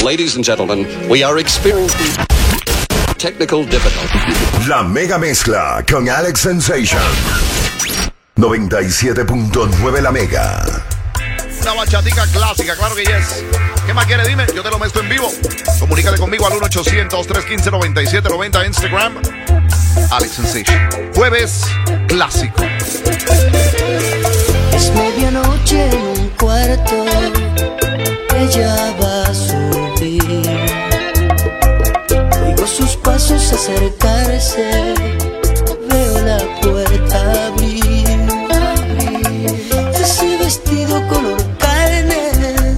Ladies and gentlemen, we are experiencing technical difficulties. La mega mezcla con Alex Sensation. 97.9 La Mega. Una bachatica clásica, claro que yes. ¿Qué más quiere? Dime, yo te lo mezclo en vivo. Comunícate conmigo al 1-800-315-9790 Instagram. Alex Sensation. Jueves clásico. Es medianoche en un cuarto. Ella va a subir. Oigo sus pasos acercarse. Veo la puerta abrir. Ese vestido color carne,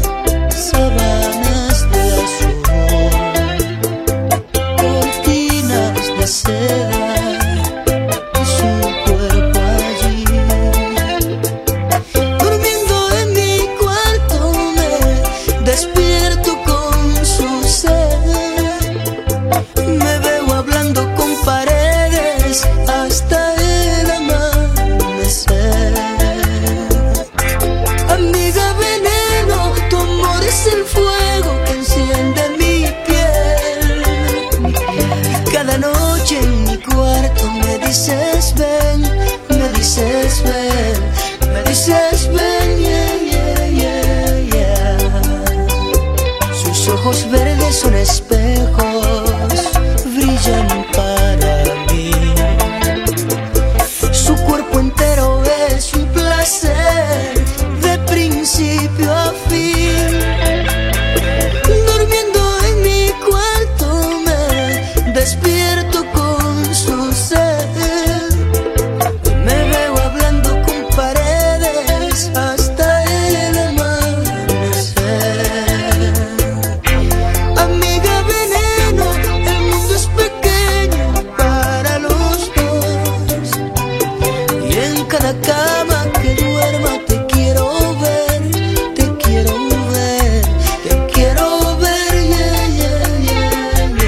sábanas de azul, cortinas de seda, su cuerpo allí. Durmiendo en mi cuarto me despierto con su sed. Me veo hablando con paredes hasta el amanecer. Amiga veneno, tu amor es el fuego que enciende mi piel. Y cada noche en mi cuarto me dices ven, me dices ven, me dices ven, yeah, yeah, yeah, yeah. Sus ojos verdes son espejos, brillan para mí. Su cuerpo entero es un placer de principio a fin. Durmiendo en mi cuarto me despierto con su sed. Me veo hablando con paredes hasta el amanecer. Amiga veneno, el mundo es pequeño para los dos. Y en cada cama que duerma te quiero ver, te quiero ver, te quiero ver, yeah, yeah, yeah,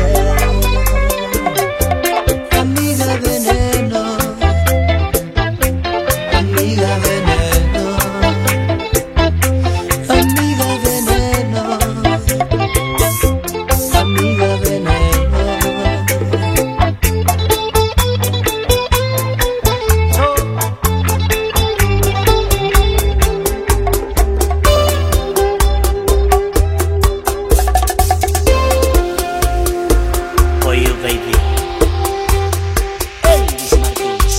yeah. Amiga veneno, amiga veneno, amiga veneno, amiga veneno. For you, baby. Elvis Martínez.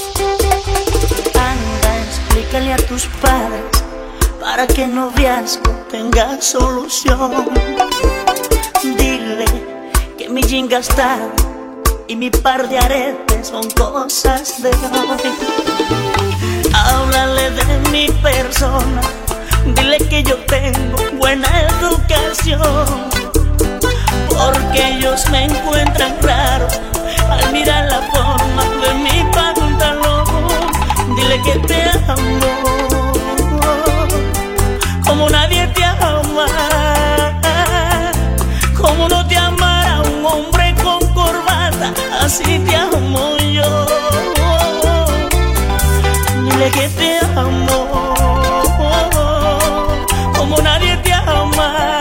Anda, explícale a tus padres para que el noviazgo tenga solución. Dile que mi jean gastado y mi par de aretes son cosas de hoy. Háblale de mi persona, dile que yo tengo buena educación. Porque ellos me encuentran raro al mirar la forma de mi pantalón. Dile que te amo como nadie te ama, como no te amará un hombre con corbata, así te amo yo. Dile que te amo como nadie te ama.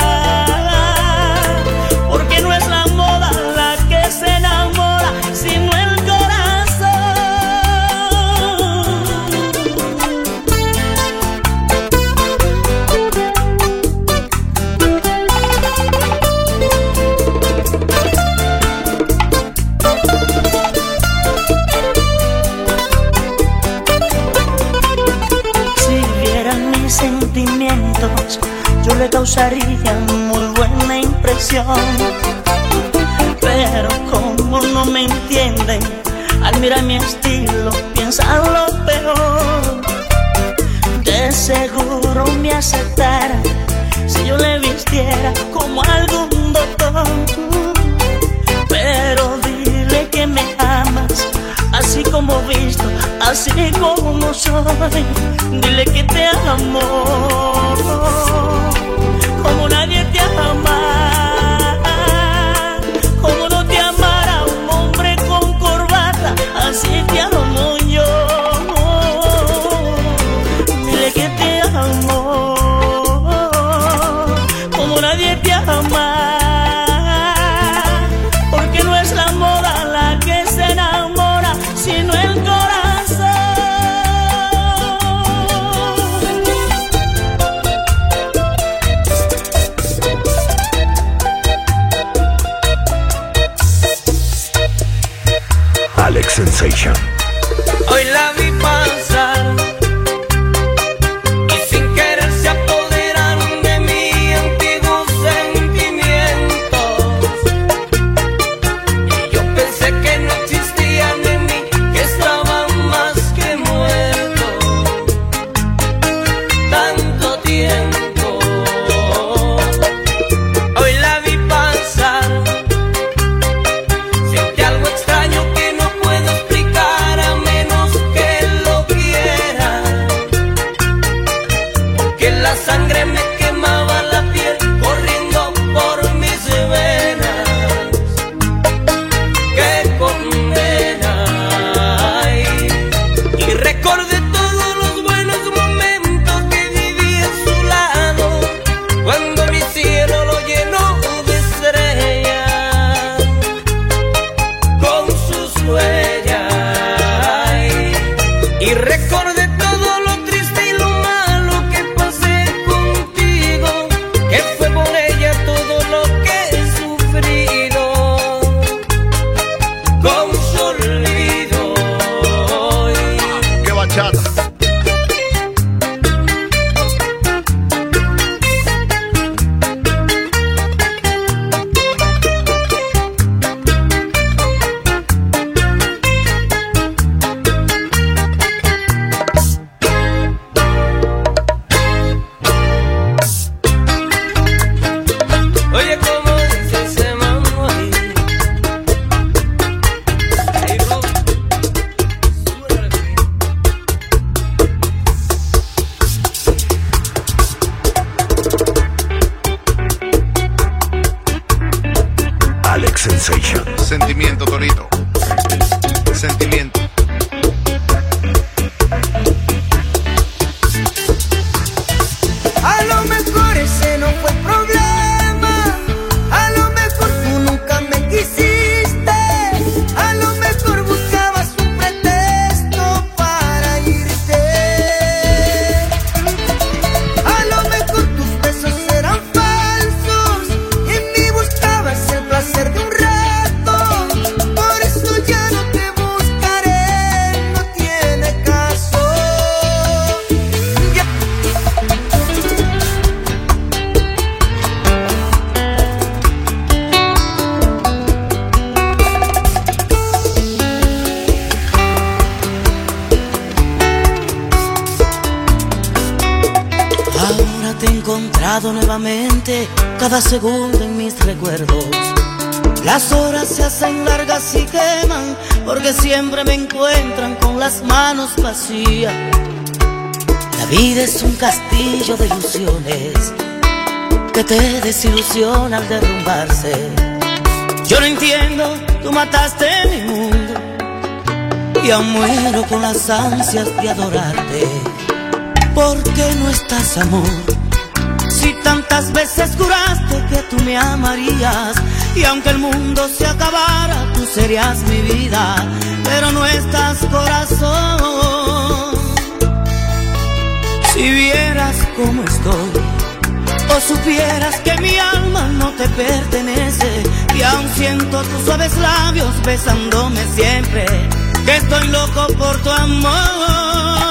Porque no es la moda la que se enamora, sino el corazón. Si vieran mis sentimientos, yo le causaría muy buena impresión. Pero como no me entienden, al mirar mi estilo piensan lo peor. De seguro me aceptara si yo le vistiera como algún doctor. Pero dile que me amas, así como visto, así como soy. Dile que te amo como nadie te ama, como no te amará un hombre con corbata, así te amo yo. Dile que te amo como nadie te ama. Sensation. Hoy la vi pasar y sin querer se apoderaron de mí antiguos sentimientos. Y yo pensé que no existían en mí, que estaban más que muertos. Tanto tiempo. Hoy la vi pasar. Siente algo extraño que no puedo explicar a menos que lo quiera. Porque la sangre me quemaba la piel corriendo por mis venas. ¡Qué condena! Ay, y recordé todos los buenos momentos que viví a su lado, cuando mi cielo lo llenó de estrellas con sus huellas. Ay, y recordé todo lo triste y lo malo que pasé contigo, que fue por ella todo lo que he sufrido. Con su olvido. ¡Qué bachata! Oye, ¿cómo dice ese mambo ahí? Ahí, Rob, súbele. Alex Sensation. Sentimiento, Torito. Sentimiento. A lo mejor ese no fue el problema, a lo mejor tú nunca me quisiste, a lo mejor buscabas un pretexto para irte, a lo mejor tus besos eran falsos y en mí buscabas el placer de un rato, por eso ya no te buscaré, no tiene caso. Ya Ahora te he encontrado nuevamente, cada segundo en mis recuerdos. Las horas se hacen largas y queman, porque siempre me encuentran con las manos vacías. La vida es un castillo de ilusiones que te desilusiona al derrumbarse. Yo no entiendo, tú mataste mi mundo y aún muero con las ansias de adorarte. ¿Por qué no estás, amor? Si tantas veces juraste que tú me amarías, y aunque el mundo se acabara, tú serías mi vida, pero no estás, corazón. Si vieras cómo estoy, o supieras que mi alma no te pertenece, y aún siento tus suaves labios besándome siempre, que estoy loco por tu amor.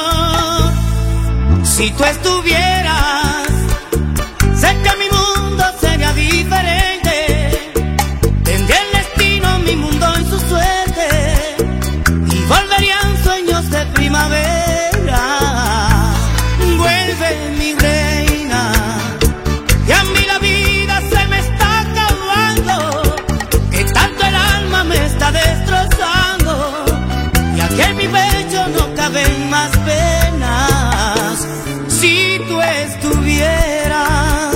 Si tú estuvieras, sé que mi mundo sería diferente. Tendría el destino, mi mundo en su suerte, y volverían sueños de primavera. Vuelve, mi reina, que a mí la vida se me está acabando, que tanto el alma me está destrozando, y aquí en mi pecho no caben más penas. Si tú estuvieras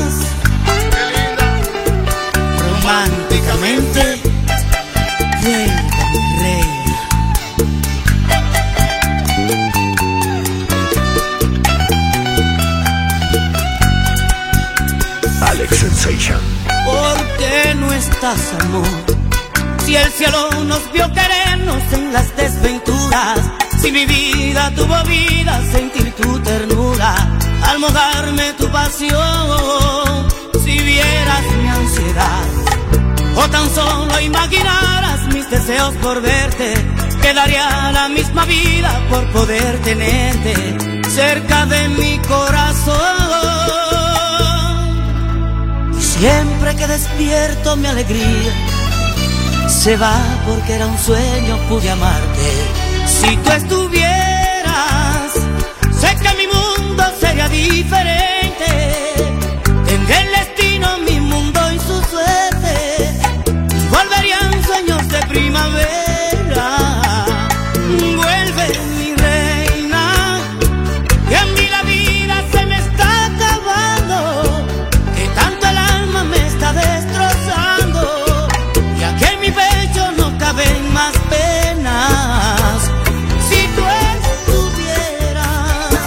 románticamente, vuelve, mi reina. Alex Sensation. ¿Por qué no estás, amor? Si el cielo nos vio querernos en las desventuras, si mi vida tuvo vida, sentir tu ternura, al mojarme tu pasión. Si vieras mi ansiedad, o tan solo imaginaras mis deseos por verte, que daría la misma vida por poder tenerte cerca de mi corazón. Y siempre que despierto mi alegría se va porque era un sueño, pude amarte. Si tú estuvieras, sé que mi mundo sería diferente. Tendré el destino, mi mundo y su suerte. Volverían sueños de primavera. Vuelve mi reina, que a mí la vida se me está acabando, que tanto el alma me está destrozando, ya que en mi pecho no caben más penas. Si tú estuvieras,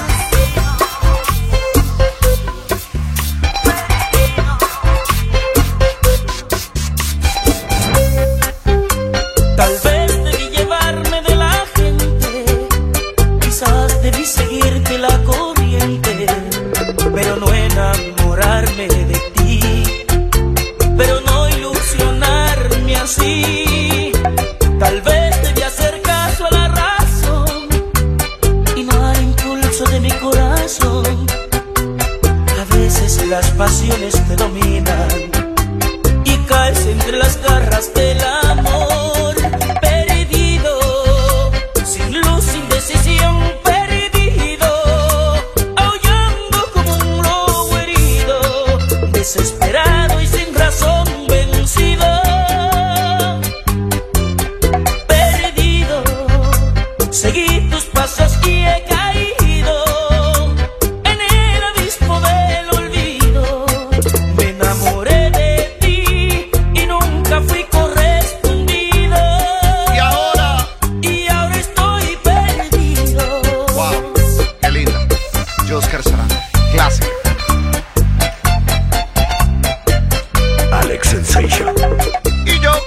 tal vez debí llevarme de la gente, quizás debí seguirte la corriente, pero no enamorarme de ti, pero no ilusionarme así. Tal vez debí hacer caso a la razón y no al impulso de mi corazón. A veces las pasiones te dominan y caes entre las garras del amor. Perdido, sin luz, sin decisión, perdido, aullando como un lobo herido, desesperado y sin razón, vencido. Perdido, seguí tus pasos y he caído en el abismo del olvido. Me enamoré de ti y nunca fui correspondido. Y ahora estoy perdido. Wow, qué linda. Oscar Sarandí, clásica. Alex Sensation. Y yo.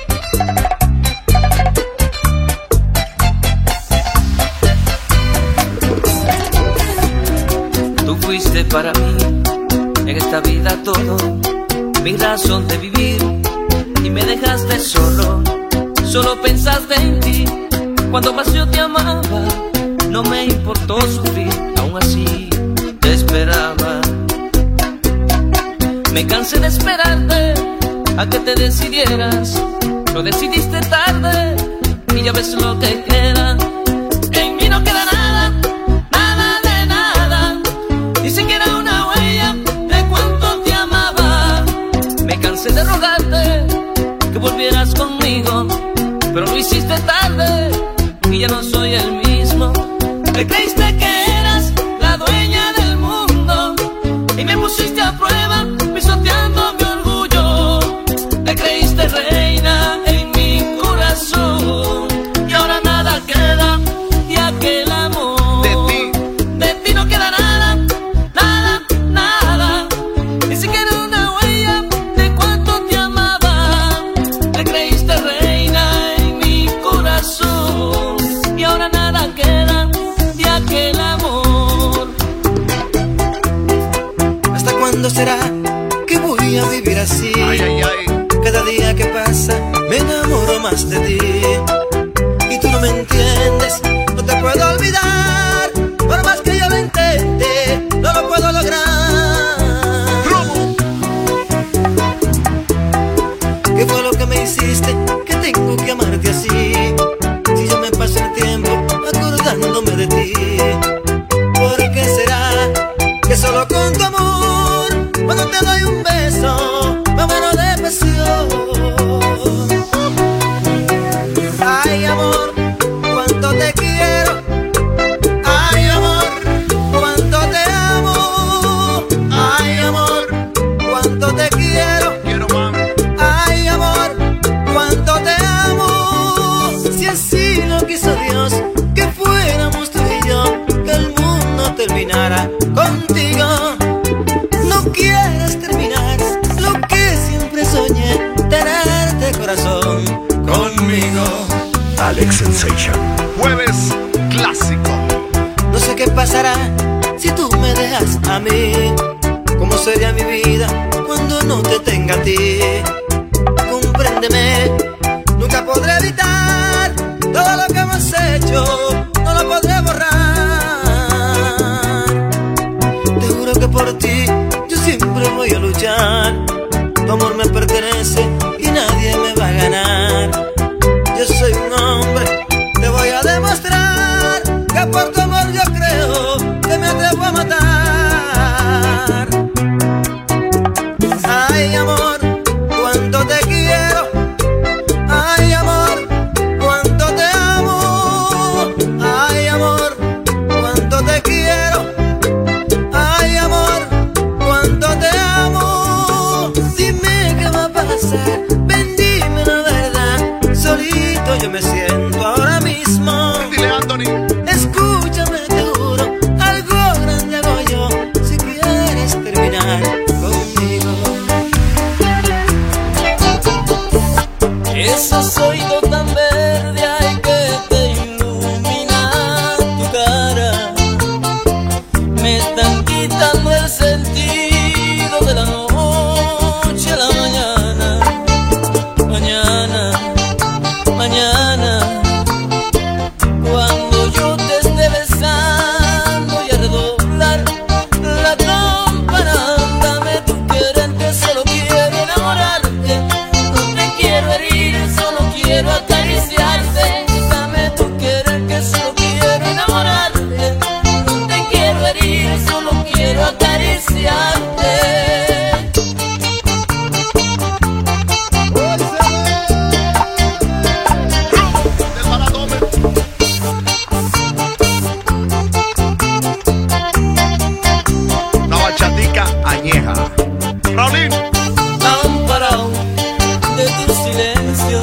Tú fuiste para mí en esta vida todo, mi razón de vivir, y me dejaste solo, solo pensaste en ti. Cuando más yo te amaba, no me importó sufrir, aún así te esperaba. Me cansé de esperarte a que te decidieras, lo decidiste tarde y ya ves lo que queda. En mí no queda nada, nada de nada, ni siquiera una huella de cuánto te amaba. Me cansé de rogarte que volvieras conmigo, pero lo hiciste tarde y ya no soy el mismo. Te creíste que eras la dueña del mundo y me pusiste a prueba, pisoteando mi orgullo. Te creíste reina en mi corazón y ahora nada queda de aquel amor. De ti no queda nada, nada, nada, ni siquiera una huella de cuánto te amaba. Te creíste reina en mi corazón y ahora nada queda de aquel amor. ¿Hasta cuándo será que voy a vivir así? Ay, ay, ay. Cada día que pasa me enamoro más de ti. Y tú no me entiendes, no te puedo olvidar. Por más que yo lo intente, no lo puedo lograr. ¿Qué fue lo que me hiciste? Que tengo que amarte así. Si yo me paso el tiempo acordándome de ti. ¿Por qué será que solo con tu amor, cuando te doy un beso, me muero de pasión? Ay, amor, cuánto te quiero. Ay, amor, cuánto te amo. Ay, amor, cuánto te quiero. Quiero más. Ay, amor, cuánto te amo. Si así lo quiso Dios, que fuéramos tú y yo, que el mundo terminara contigo. No quieras terminar lo que siempre soñé, tenerte corazón conmigo. Alex Sensation. Jueves clásico. No sé qué pasará si tú me dejas a mí. ¿Cómo sería mi vida cuando no te tenga a ti? Compréndeme, nunca podré evitar todo lo que hemos hecho. voy a luchar. Tu amor me pertenece y nadie me va a ganar. Yo soy un hombre, te voy a demostrar que por tu amor yo creo que me atrevo a matar. Ay, amor, cuánto te quiero. Ay, amor, cuánto te amo. Ay, amor, cuánto te quiero. Ay, amor, cuánto te amo. Dime qué va a pasar, ven, dime la verdad. Solito yo me siento ahora mismo. Dile, Anthony. Escúchame, te juro, algo grande hago yo si quieres terminar conmigo. Esos oídos tan verdes hay que te ilumina tu cara. Me están quitando el sentido de la noche a la mañana. Mañana, mañana, cuando yo te esté besando y a redoblar la campana, dame tu querer que solo quiero enamorarte. No te quiero herir, solo quiero acariciarte. Dame tu querer que solo quiero enamorarte. No te quiero herir, solo quiero acariciarte. Del maratón. Una bachatica añeja. Raulín. Amparado de tu silencio,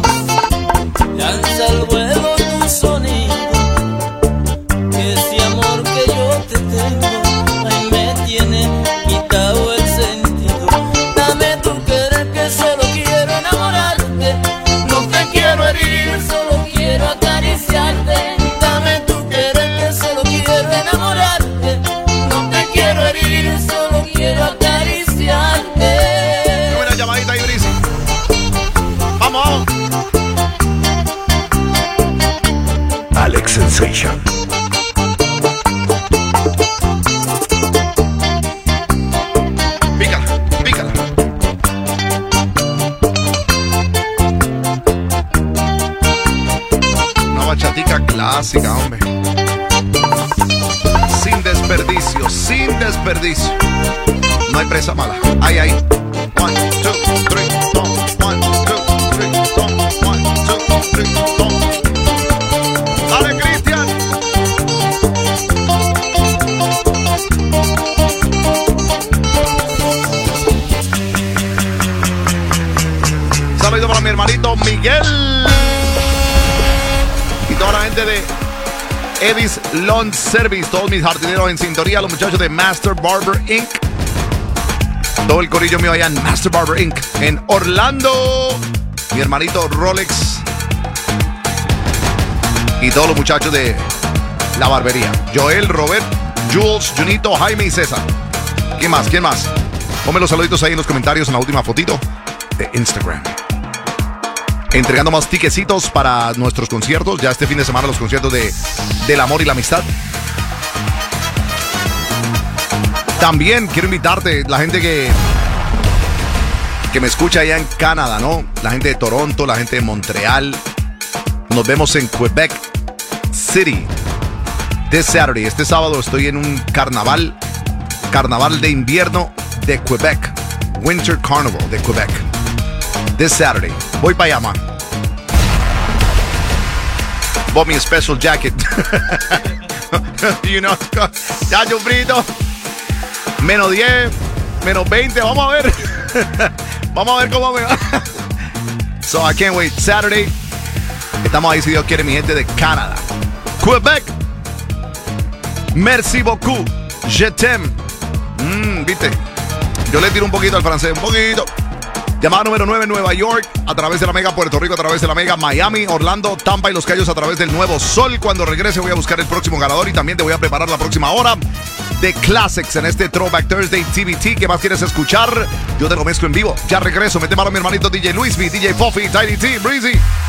lanza al vuelo tu sonido. Que ese amor que yo te tengo, ay, me tiene quitado el sentido. Dame tu querer que solo quiero enamorarte. No te quiero herir, solo quiero acariciarte. Dame tu querer que solo quiero enamorarte. No te quiero herir, solo quiero acariciarte. Una llamadita ahí, Brice. Vamos, vamos. Alex Sensation. Pícala, pícala. Una bachatica clásica, hombre. Sin desperdicio, sin desperdicio. No hay presa mala. Ahí, ahí. 1, 2, 3, 1, 2, 3, 1, 2, 3, Dale, Cristian. Saludos para mi hermanito Miguel y toda la gente de Eddie's Lawn Service, todos mis jardineros en sintonía, los muchachos de Master Barber Inc. Todo el corillo mío allá en Master Barber Inc. en Orlando, mi hermanito Rolex y todos los muchachos de la barbería. Joel, Robert, Jules, Junito, Jaime y César. ¿Quién más? ¿Quién más? Ponme los saluditos ahí en los comentarios en la última fotito de Instagram. Entregando más tiquecitos para nuestros conciertos. Ya este fin de semana los conciertos del amor y la amistad. También quiero invitarte, la gente que me escucha allá en Canadá, ¿no? La gente de Toronto, la gente de Montreal. Nos vemos en Quebec City this Saturday. Este sábado estoy en un carnaval de invierno de Quebec. Winter Carnival de Quebec. This Saturday. Voy para allá, man. Bought me a special jacket. You know, ya yo frito. Menos 10, menos 20. Vamos a ver. Vamos a ver cómo me va. So I can't wait. Saturday. Estamos ahí, si Dios quiere, mi gente de Canadá. Quebec. Merci beaucoup. Je t'aime. ¿Viste? Yo le tiro un poquito al francés, un poquito. Llamada número 9 en Nueva York, a través de la Mega Puerto Rico, a través de la Mega Miami, Orlando, Tampa y Los Cayos a través del Nuevo Sol. Cuando regrese voy a buscar el próximo ganador y también te voy a preparar la próxima hora de Classics en este Throwback Thursday TBT. ¿Qué más quieres escuchar? Yo te lo mezclo en vivo. Ya regreso. Mete mano a mi hermanito DJ Luis, mi DJ Puffy, Tiny T, Breezy.